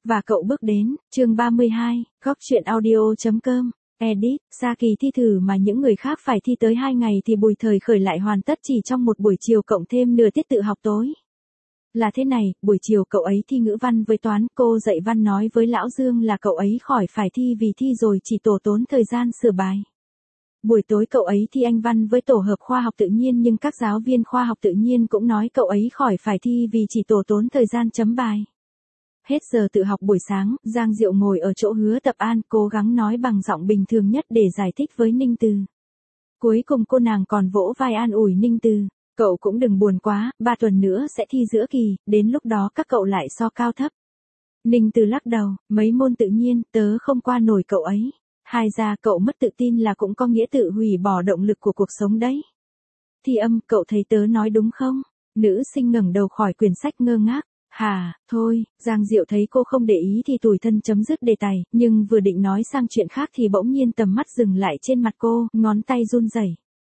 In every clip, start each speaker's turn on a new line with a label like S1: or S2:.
S1: Và cậu bước đến, chương 32, góc truyện audio.com, edit, xa kỳ thi thử mà những người khác phải thi tới 2 ngày thì Bùi Thời Khởi lại hoàn tất chỉ trong một buổi chiều cộng thêm nửa tiết tự học tối. Là thế này, buổi chiều cậu ấy thi ngữ văn với toán, cô dạy văn nói với Lão Dương là cậu ấy khỏi phải thi vì thi rồi chỉ tổ tốn thời gian sửa bài. Buổi tối cậu ấy thi Anh văn với tổ hợp khoa học tự nhiên nhưng các giáo viên khoa học tự nhiên cũng nói cậu ấy khỏi phải thi vì chỉ tổ tốn thời gian chấm bài. Hết giờ tự học buổi sáng, Giang Diệu ngồi ở chỗ Hứa Tập An, cố gắng nói bằng giọng bình thường nhất để giải thích với Ninh Từ. Cuối cùng cô nàng còn vỗ vai an ủi Ninh Từ, cậu cũng đừng buồn quá, 3 tuần nữa sẽ thi giữa kỳ, đến lúc đó các cậu lại so cao thấp. Ninh Từ lắc đầu, mấy môn tự nhiên, tớ không qua nổi cậu ấy. Hai ra cậu mất tự tin là cũng có nghĩa tự hủy bỏ động lực của cuộc sống đấy. Thi âm, cậu thấy tớ nói đúng không? Nữ sinh ngẩng đầu khỏi quyển sách ngơ ngác. Hà, thôi, Giang Diệu thấy cô không để ý thì tủi thân chấm dứt đề tài, nhưng vừa định nói sang chuyện khác thì bỗng nhiên tầm mắt dừng lại trên mặt cô, ngón tay run rẩy.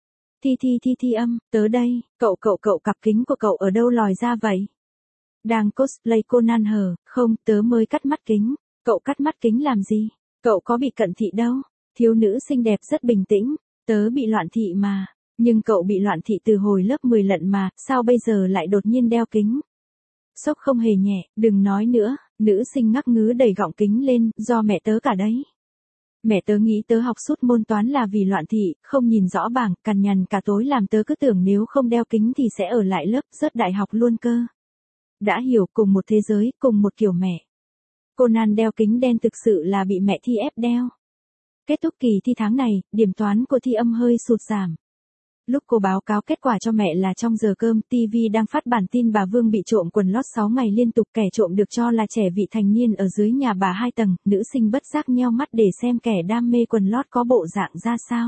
S1: Thi âm, tớ đây, cậu cặp kính của cậu ở đâu lòi ra vậy? Đang cosplay Conan hờ, không, tớ mới cắt mắt kính, cậu cắt mắt kính làm gì? Cậu có bị cận thị đâu? Thiếu nữ xinh đẹp rất bình tĩnh, tớ bị loạn thị mà, nhưng cậu bị loạn thị từ hồi lớp 10 lận mà, sao bây giờ lại đột nhiên đeo kính? Sốc không hề nhẹ, đừng nói nữa, nữ sinh ngắc ngứ đẩy gọng kính lên, do mẹ tớ cả đấy. Mẹ tớ nghĩ tớ học sút môn toán là vì loạn thị, không nhìn rõ bảng, cằn nhằn cả tối làm tớ cứ tưởng nếu không đeo kính thì sẽ ở lại lớp, rớt đại học luôn cơ. Đã hiểu, cùng một thế giới, cùng một kiểu mẹ. Conan đeo kính đen thực sự là bị mẹ Thi ép đeo. Kết thúc kỳ thi tháng này, điểm toán của Thi âm hơi sụt giảm. Lúc cô báo cáo kết quả cho mẹ là trong giờ cơm, TV đang phát bản tin bà Vương bị trộm quần lót 6 ngày liên tục, kẻ trộm được cho là trẻ vị thành niên ở dưới nhà bà 2 tầng, nữ sinh bất giác nheo mắt để xem kẻ đam mê quần lót có bộ dạng ra sao.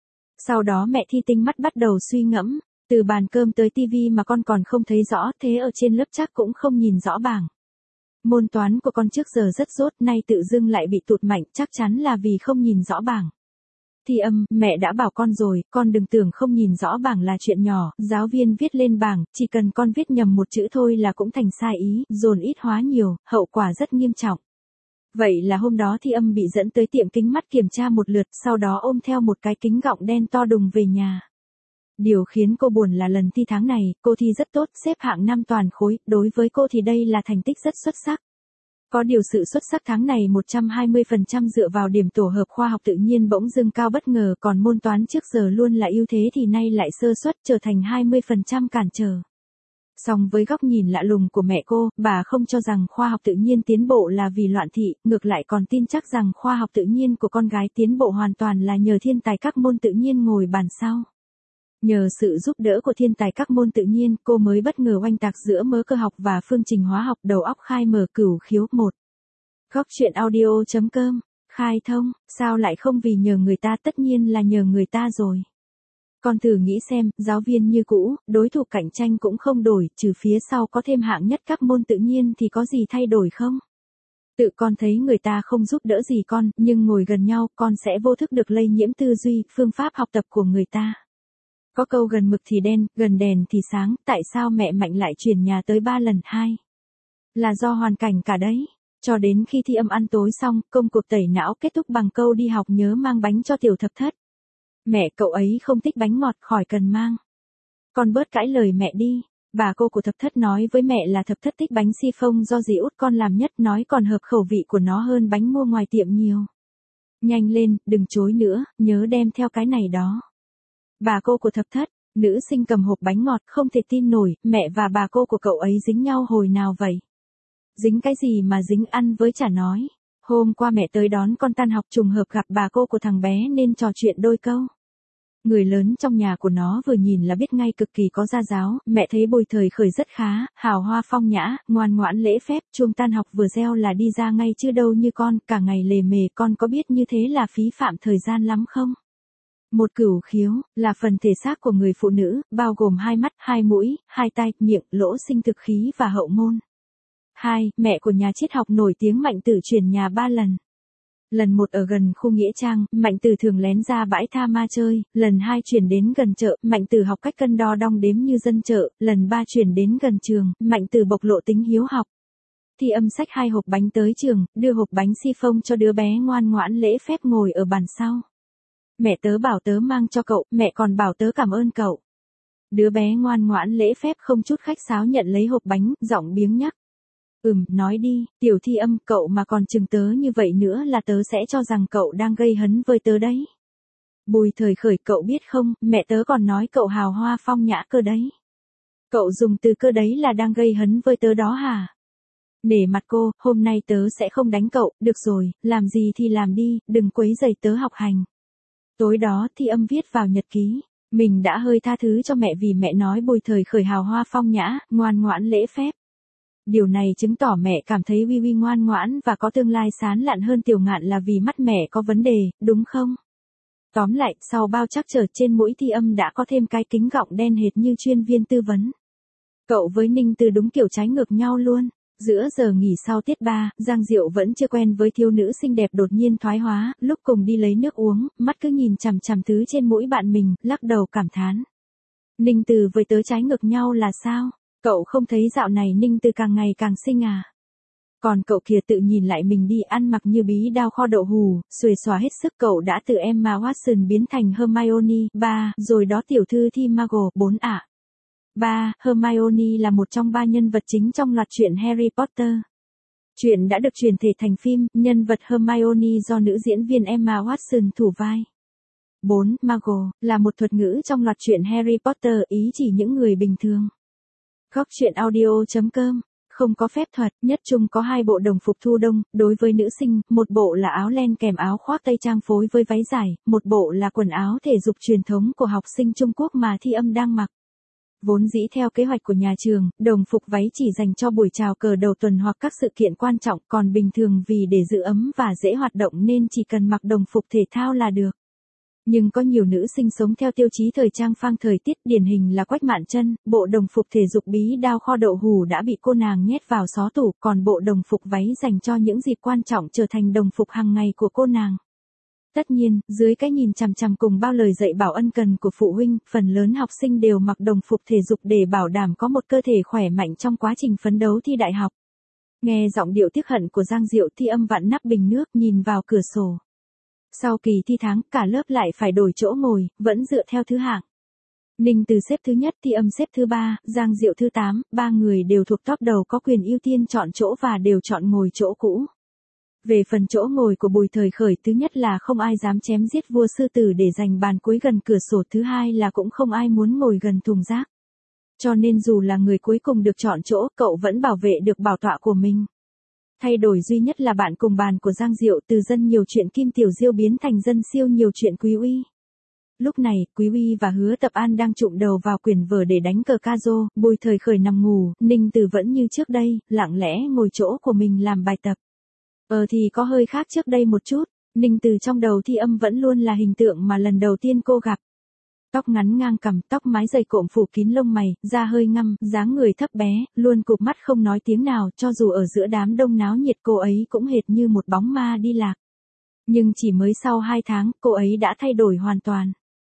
S1: Sau đó mẹ Thi tinh mắt bắt đầu suy ngẫm, từ bàn cơm tới TV mà con còn không thấy rõ, thế ở trên lớp chắc cũng không nhìn rõ bảng. Môn toán của con trước giờ rất dốt, nay tự dưng lại bị tụt mạnh, chắc chắn là vì không nhìn rõ bảng. Thi âm, mẹ đã bảo con rồi, con đừng tưởng không nhìn rõ bảng là chuyện nhỏ, giáo viên viết lên bảng, chỉ cần con viết nhầm một chữ thôi là cũng thành sai ý, dồn ít hóa nhiều, hậu quả rất nghiêm trọng. Vậy là hôm đó Thi âm bị dẫn tới tiệm kính mắt kiểm tra một lượt, sau đó ôm theo một cái kính gọng đen to đùng về nhà. Điều khiến cô buồn là lần thi tháng này, cô thi rất tốt, xếp hạng 5 toàn khối, đối với cô thì đây là thành tích rất xuất sắc. Có điều sự xuất sắc tháng này 120% dựa vào điểm tổ hợp khoa học tự nhiên bỗng dưng cao bất ngờ, còn môn toán trước giờ luôn là ưu thế thì nay lại sơ suất trở thành 20% cản trở. Song với góc nhìn lạ lùng của mẹ cô, bà không cho rằng khoa học tự nhiên tiến bộ là vì loạn thị, ngược lại còn tin chắc rằng khoa học tự nhiên của con gái tiến bộ hoàn toàn là nhờ thiên tài các môn tự nhiên ngồi bàn sau. Nhờ sự giúp đỡ của thiên tài các môn tự nhiên, cô mới bất ngờ oanh tạc giữa mớ cơ học và phương trình hóa học, đầu óc khai mở cửu khiếu 1. Góc truyện audio.com, khai thông, sao lại không vì nhờ người ta, tất nhiên là nhờ người ta rồi. Con thử nghĩ xem, giáo viên như cũ, đối thủ cạnh tranh cũng không đổi, trừ phía sau có thêm hạng nhất các môn tự nhiên thì có gì thay đổi không? Tự con thấy người ta không giúp đỡ gì con, nhưng ngồi gần nhau, con sẽ vô thức được lây nhiễm tư duy, phương pháp học tập của người ta. Có câu gần mực thì đen, gần đèn thì sáng, tại sao mẹ Mạnh lại chuyển nhà tới 3 lần 2? Là do hoàn cảnh cả đấy. Cho đến khi Thi âm ăn tối xong, công cuộc tẩy não kết thúc bằng câu đi học nhớ mang bánh cho tiểu thập thất. Mẹ cậu ấy không thích bánh ngọt, khỏi cần mang. Con bớt cãi lời mẹ đi. Bà cô của thập thất nói với mẹ là thập thất thích bánh xi phông do dì út con làm nhất, nói còn hợp khẩu vị của nó hơn bánh mua ngoài tiệm nhiều. Nhanh lên, đừng chối nữa, nhớ đem theo cái này đó. Bà cô của thập thất, nữ sinh cầm hộp bánh ngọt, không thể tin nổi, mẹ và bà cô của cậu ấy dính nhau hồi nào vậy? Dính cái gì mà dính, ăn với chả nói. Hôm qua mẹ tới đón con tan học, trùng hợp gặp bà cô của thằng bé nên trò chuyện đôi câu. Người lớn trong nhà của nó vừa nhìn là biết ngay, cực kỳ có gia giáo, mẹ thấy Bùi Thời Khởi rất khá, hào hoa phong nhã, ngoan ngoãn lễ phép, chuông tan học vừa reo là đi ra ngay chứ đâu như con, cả ngày lề mề, con có biết như thế là phí phạm thời gian lắm không? Một cửu khiếu, là phần thể xác của người phụ nữ, bao gồm 2 mắt, 2 mũi, 2 tai, miệng, lỗ sinh thực khí và hậu môn. 2. Mẹ của nhà triết học nổi tiếng Mạnh Tử chuyển nhà 3 lần. Lần 1 ở gần khu Nghĩa Trang, Mạnh Tử thường lén ra bãi tha ma chơi, lần 2 chuyển đến gần chợ, Mạnh Tử học cách cân đo đong đếm như dân chợ, lần 3 chuyển đến gần trường, Mạnh Tử bộc lộ tính hiếu học. Thi Âm xách 2 hộp bánh tới trường, đưa hộp bánh xi phông cho đứa bé ngoan ngoãn lễ phép ngồi ở bàn sau. Mẹ tớ bảo tớ mang cho cậu, mẹ còn bảo tớ cảm ơn cậu. Đứa bé ngoan ngoãn lễ phép không chút khách sáo nhận lấy hộp bánh, giọng biếng nhắc. Nói đi, Tiểu Thi Âm, cậu mà còn chừng tớ như vậy nữa là tớ sẽ cho rằng cậu đang gây hấn với tớ đấy. Bùi Thời Khởi, cậu biết không, mẹ tớ còn nói cậu hào hoa phong nhã cơ đấy. Cậu dùng từ cơ đấy là đang gây hấn với tớ đó hả? Nể mặt cô, hôm nay tớ sẽ không đánh cậu, được rồi, làm gì thì làm đi, đừng quấy rầy tớ học hành. Tối đó Thi Âm viết vào nhật ký, mình đã hơi tha thứ cho mẹ vì mẹ nói Bùi Thời Khởi hào hoa phong nhã, ngoan ngoãn lễ phép. Điều này chứng tỏ mẹ cảm thấy Uy Uy ngoan ngoãn và có tương lai sáng lạn hơn Tiểu Ngạn là vì mắt mẹ có vấn đề, đúng không? Tóm lại, sau bao trắc trở trên mũi Thi Âm đã có thêm cái kính gọng đen hệt như chuyên viên tư vấn. Cậu với Ninh Từ đúng kiểu trái ngược nhau luôn. Giữa giờ nghỉ sau tiết 3, Giang Diệu vẫn chưa quen với thiếu nữ xinh đẹp đột nhiên thoái hóa, lúc cùng đi lấy nước uống, mắt cứ nhìn chằm chằm thứ trên mũi bạn mình, lắc đầu cảm thán. Ninh Từ với tớ trái ngược nhau là sao? Cậu không thấy dạo này Ninh Từ càng ngày càng xinh à? Còn cậu kia tự nhìn lại mình đi, ăn mặc như bí đao kho đậu hù, xuề xòa hết sức. Cậu đã từ Emma Watson biến thành Hermione. 3, rồi đó tiểu thư thi Margot. 4 ạ. 3. Hermione là một trong 3 nhân vật chính trong loạt truyện Harry Potter. Truyện đã được truyền thể thành phim, nhân vật Hermione do nữ diễn viên Emma Watson thủ vai. 4. Margot là một thuật ngữ trong loạt truyện Harry Potter, ý chỉ những người bình thường. Góc truyện audio.com. Không có phép thuật, nhất chung có 2 bộ đồng phục thu đông, đối với nữ sinh, một bộ là áo len kèm áo khoác tây trang phối với váy dài, một bộ là quần áo thể dục truyền thống của học sinh Trung Quốc mà Thi Âm đang mặc. Vốn dĩ theo kế hoạch của nhà trường, đồng phục váy chỉ dành cho buổi chào cờ đầu tuần hoặc các sự kiện quan trọng, còn bình thường vì để giữ ấm và dễ hoạt động nên chỉ cần mặc đồng phục thể thao là được. Nhưng có nhiều nữ sinh sống theo tiêu chí thời trang phang thời tiết, điển hình là Quách Mạn Chân, bộ đồng phục thể dục bí đao kho đậu hù đã bị cô nàng nhét vào xó tủ, còn bộ đồng phục váy dành cho những dịp quan trọng trở thành đồng phục hàng ngày của cô nàng. Tất nhiên, dưới cái nhìn chằm chằm cùng bao lời dạy bảo ân cần của phụ huynh, phần lớn học sinh đều mặc đồng phục thể dục để bảo đảm có một cơ thể khỏe mạnh trong quá trình phấn đấu thi đại học. Nghe giọng điệu tiếc hận của Giang Diệu, Thi Âm vặn nắp bình nước, nhìn vào cửa sổ. Sau kỳ thi tháng, cả lớp lại phải đổi chỗ ngồi, vẫn dựa theo thứ hạng. Ninh Từ xếp thứ nhất, Thi Âm xếp thứ 3, Giang Diệu thứ 8, 3 người đều thuộc top đầu có quyền ưu tiên chọn chỗ và đều chọn ngồi chỗ cũ. Về phần chỗ ngồi của Bùi Thời Khởi, thứ nhất là không ai dám chém giết vua sư tử để giành bàn cuối gần cửa sổ, thứ hai là cũng không ai muốn ngồi gần thùng rác. Cho nên dù là người cuối cùng được chọn chỗ, cậu vẫn bảo vệ được bảo tọa của mình. Thay đổi duy nhất là bạn cùng bàn của Giang Diệu, từ dân nhiều chuyện Kim Tiểu Diêu biến thành dân siêu nhiều chuyện Quý Uy. Lúc này, Quý Uy và Hứa Tập An đang chụm đầu vào quyển vở để đánh cờ ca rô, Bùi Thời Khởi nằm ngủ, Ninh Từ vẫn như trước đây, lặng lẽ ngồi chỗ của mình làm bài tập. Thì có hơi khác trước đây một chút, Ninh Từ trong đầu Thi Âm vẫn luôn là hình tượng mà lần đầu tiên cô gặp. Tóc ngắn ngang cằm, tóc mái dày cộm phủ kín lông mày, da hơi ngăm, dáng người thấp bé, luôn cụp mắt không nói tiếng nào, cho dù ở giữa đám đông náo nhiệt cô ấy cũng hệt như một bóng ma đi lạc. Nhưng chỉ mới sau 2 tháng, cô ấy đã thay đổi hoàn toàn.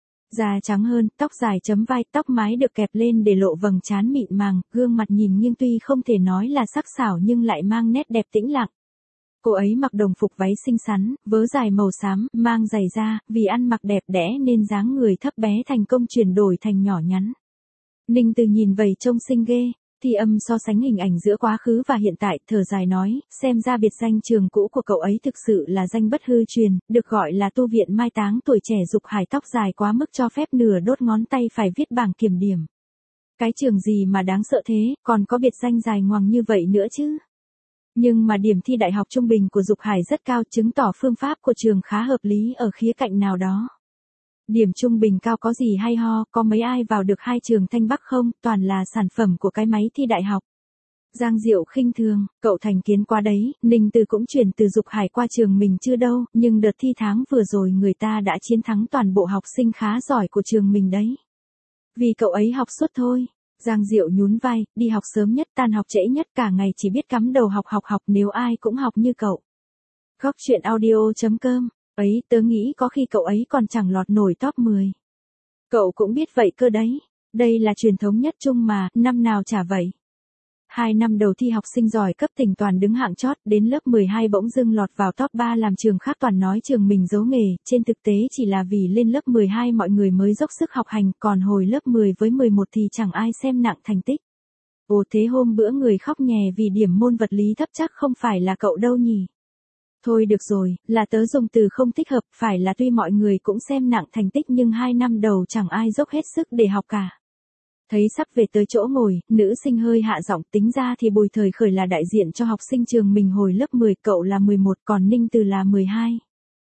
S1: Da trắng hơn, tóc dài chấm vai, tóc mái được kẹp lên để lộ vầng trán mịn màng, gương mặt nhìn nghiêng tuy không thể nói là sắc sảo nhưng lại mang nét đẹp tĩnh lặng. Cô ấy mặc đồng phục váy xinh xắn, vớ dài màu xám, mang giày da, vì ăn mặc đẹp đẽ nên dáng người thấp bé thành công chuyển đổi thành nhỏ nhắn. Ninh Từ nhìn vậy trông xinh ghê. Thi Âm so sánh hình ảnh giữa quá khứ và hiện tại, thở dài nói, xem ra biệt danh trường cũ của cậu ấy thực sự là danh bất hư truyền, được gọi là tu viện mai táng tuổi trẻ Dục Hải, tóc dài quá mức cho phép nửa đốt ngón tay phải viết bảng kiểm điểm. Cái trường gì mà đáng sợ thế, còn có biệt danh dài ngoằng như vậy nữa chứ. Nhưng mà điểm thi đại học trung bình của Dục Hải rất cao, chứng tỏ phương pháp của trường khá hợp lý ở khía cạnh nào đó. Điểm trung bình cao có gì hay ho, có mấy ai vào được 2 trường Thanh Bắc không, toàn là sản phẩm của cái máy thi đại học. Giang Diệu khinh thường, cậu thành kiến quá đấy, Ninh Từ cũng chuyển từ Dục Hải qua trường mình chưa đâu, nhưng đợt thi tháng vừa rồi người ta đã chiến thắng toàn bộ học sinh khá giỏi của trường mình đấy. Vì cậu ấy học suốt thôi. Giang Diệu nhún vai, đi học sớm nhất, tan học trễ nhất, cả ngày chỉ biết cắm đầu học, nếu ai cũng học như cậu. Góc truyện audio.com. Ấy, tớ nghĩ có khi cậu ấy còn chẳng lọt nổi top 10. Cậu cũng biết vậy cơ đấy. Đây là truyền thống nhất chung mà, năm nào chả vậy. 2 năm đầu thi học sinh giỏi cấp tỉnh toàn đứng hạng chót, đến lớp 12 bỗng dưng lọt vào top 3 làm trường khác toàn nói trường mình giấu nghề, trên thực tế chỉ là vì lên lớp 12 mọi người mới dốc sức học hành, còn hồi lớp 10 với 11 thì chẳng ai xem nặng thành tích. Ồ thế hôm bữa người khóc nhè vì điểm môn vật lý thấp chắc không phải là cậu đâu nhỉ? Thôi được rồi, là tớ dùng từ không thích hợp, phải là tuy mọi người cũng xem nặng thành tích nhưng 2 năm đầu chẳng ai dốc hết sức để học cả. Thấy sắp về tới chỗ ngồi, nữ sinh hơi hạ giọng, tính ra thì Bùi Thời Khởi là đại diện cho học sinh trường mình hồi lớp 10, cậu là 11, còn Ninh Từ là 12.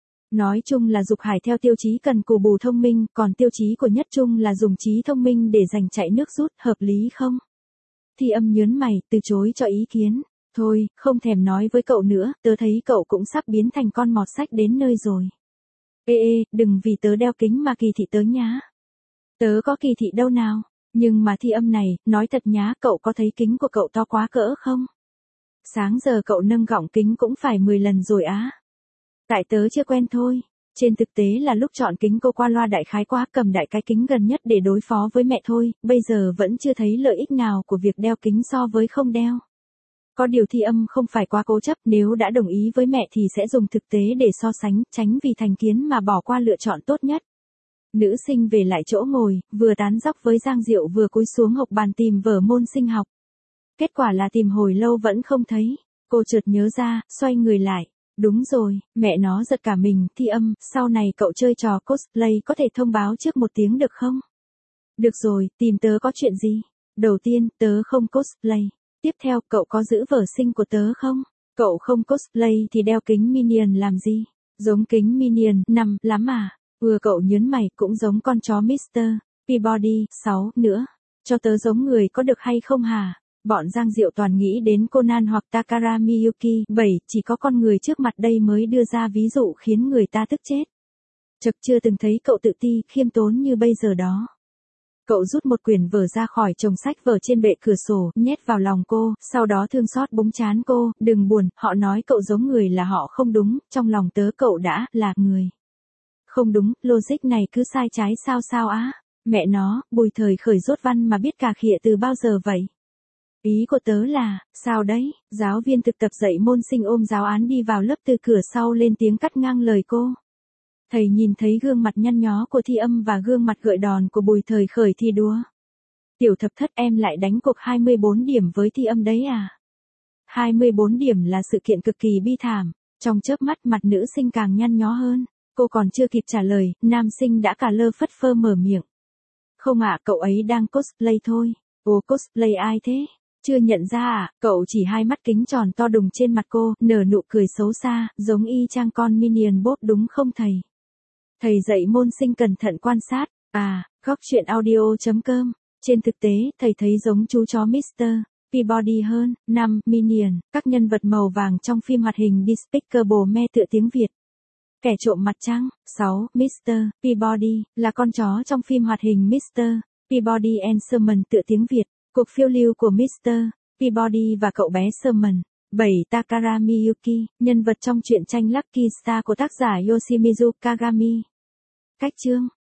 S1: Nói chung là Dục Hải theo tiêu chí cần cù bù thông minh, còn tiêu chí của Nhất Trung là dùng trí thông minh để giành chạy nước rút, hợp lý không? Thi Âm nhớn mày, từ chối cho ý kiến. Thôi, không thèm nói với cậu nữa, tớ thấy cậu cũng sắp biến thành con mọt sách đến nơi rồi. Ê, đừng vì tớ đeo kính mà kỳ thị tớ nhá. Tớ có kỳ thị đâu nào. Nhưng mà Thi Âm này, nói thật nhá, cậu có thấy kính của cậu to quá cỡ không? Sáng giờ cậu nâng gọng kính cũng phải 10 lần rồi á. Tại tớ chưa quen thôi. Trên thực tế là lúc chọn kính cô qua loa đại khái quá, cầm đại cái kính gần nhất để đối phó với mẹ thôi, bây giờ vẫn chưa thấy lợi ích nào của việc đeo kính so với không đeo. Có điều Thi Âm không phải quá cố chấp, nếu đã đồng ý với mẹ thì sẽ dùng thực tế để so sánh, tránh vì thành kiến mà bỏ qua lựa chọn tốt nhất. Nữ sinh về lại chỗ ngồi, vừa tán dóc với Giang Diệu vừa cúi xuống học bàn tìm vở môn sinh học. Kết quả là tìm hồi lâu vẫn không thấy. Cô chợt nhớ ra, xoay người lại. Đúng rồi, mẹ nó giật cả mình. Thi Âm, sau này cậu chơi trò cosplay có thể thông báo trước một tiếng được không? Được rồi, tìm tớ có chuyện gì? Đầu tiên, tớ không cosplay. Tiếp theo, cậu có giữ vở sinh của tớ không? Cậu không cosplay thì đeo kính Minion làm gì? Giống kính Minion, nằm, lắm à? Cậu nhớn mày, cũng giống con chó Mr. Peabody, 6, nữa. Cho tớ giống người có được hay không hả? Bọn Giang Diệu toàn nghĩ đến Conan hoặc Takara Miyuki, 7, chỉ có con người trước mặt đây mới đưa ra ví dụ khiến người ta tức chết. Chật chưa từng thấy cậu tự ti, khiêm tốn như bây giờ đó. Cậu rút một quyển vở ra khỏi chồng sách vở trên bệ cửa sổ, nhét vào lòng cô, sau đó thương xót búng trán cô, đừng buồn, họ nói cậu giống người là họ không đúng, trong lòng tớ cậu đã là người. Không đúng, logic này cứ sai trái sao á. Mẹ nó, Bùi Thời Khởi rốt văn mà biết cà khịa từ bao giờ vậy? Ý của tớ là, sao đấy? Giáo viên thực tập dạy môn sinh ôm giáo án đi vào lớp từ cửa sau lên tiếng cắt ngang lời cô. Thầy nhìn thấy gương mặt nhăn nhó của Thi Âm và gương mặt gợi đòn của Bùi Thời Khởi thì đùa. Tiểu thập thất, em lại đánh cuộc 24 điểm với Thi Âm đấy à? 24 điểm là sự kiện cực kỳ bi thảm. Trong chớp mắt mặt nữ sinh càng nhăn nhó hơn. Cô còn chưa kịp trả lời, nam sinh đã cả lơ phất phơ mở miệng. Không ạ, cậu ấy đang cosplay thôi. Ồ, cosplay ai thế? Chưa nhận ra à? Cậu chỉ hai mắt kính tròn to đùng trên mặt cô, nở nụ cười xấu xa, giống y chang con Minion Bot đúng không thầy? Thầy dạy môn sinh cẩn thận quan sát. À, góc chuyện audio.com. Trên thực tế, thầy thấy giống chú chó Mr. Peabody hơn. 5. Minion, các nhân vật màu vàng trong phim hoạt hình Despicable Me tựa tiếng Việt. Kẻ trộm mặt trăng. 6. Mr. Peabody, là con chó trong phim hoạt hình Mr. Peabody and Sherman tựa tiếng Việt. Cuộc phiêu lưu của Mr. Peabody và cậu bé Sherman. 7. Takara Miyuki, nhân vật trong truyện tranh Lucky Star của tác giả Yoshimizu Kagami. Cách chương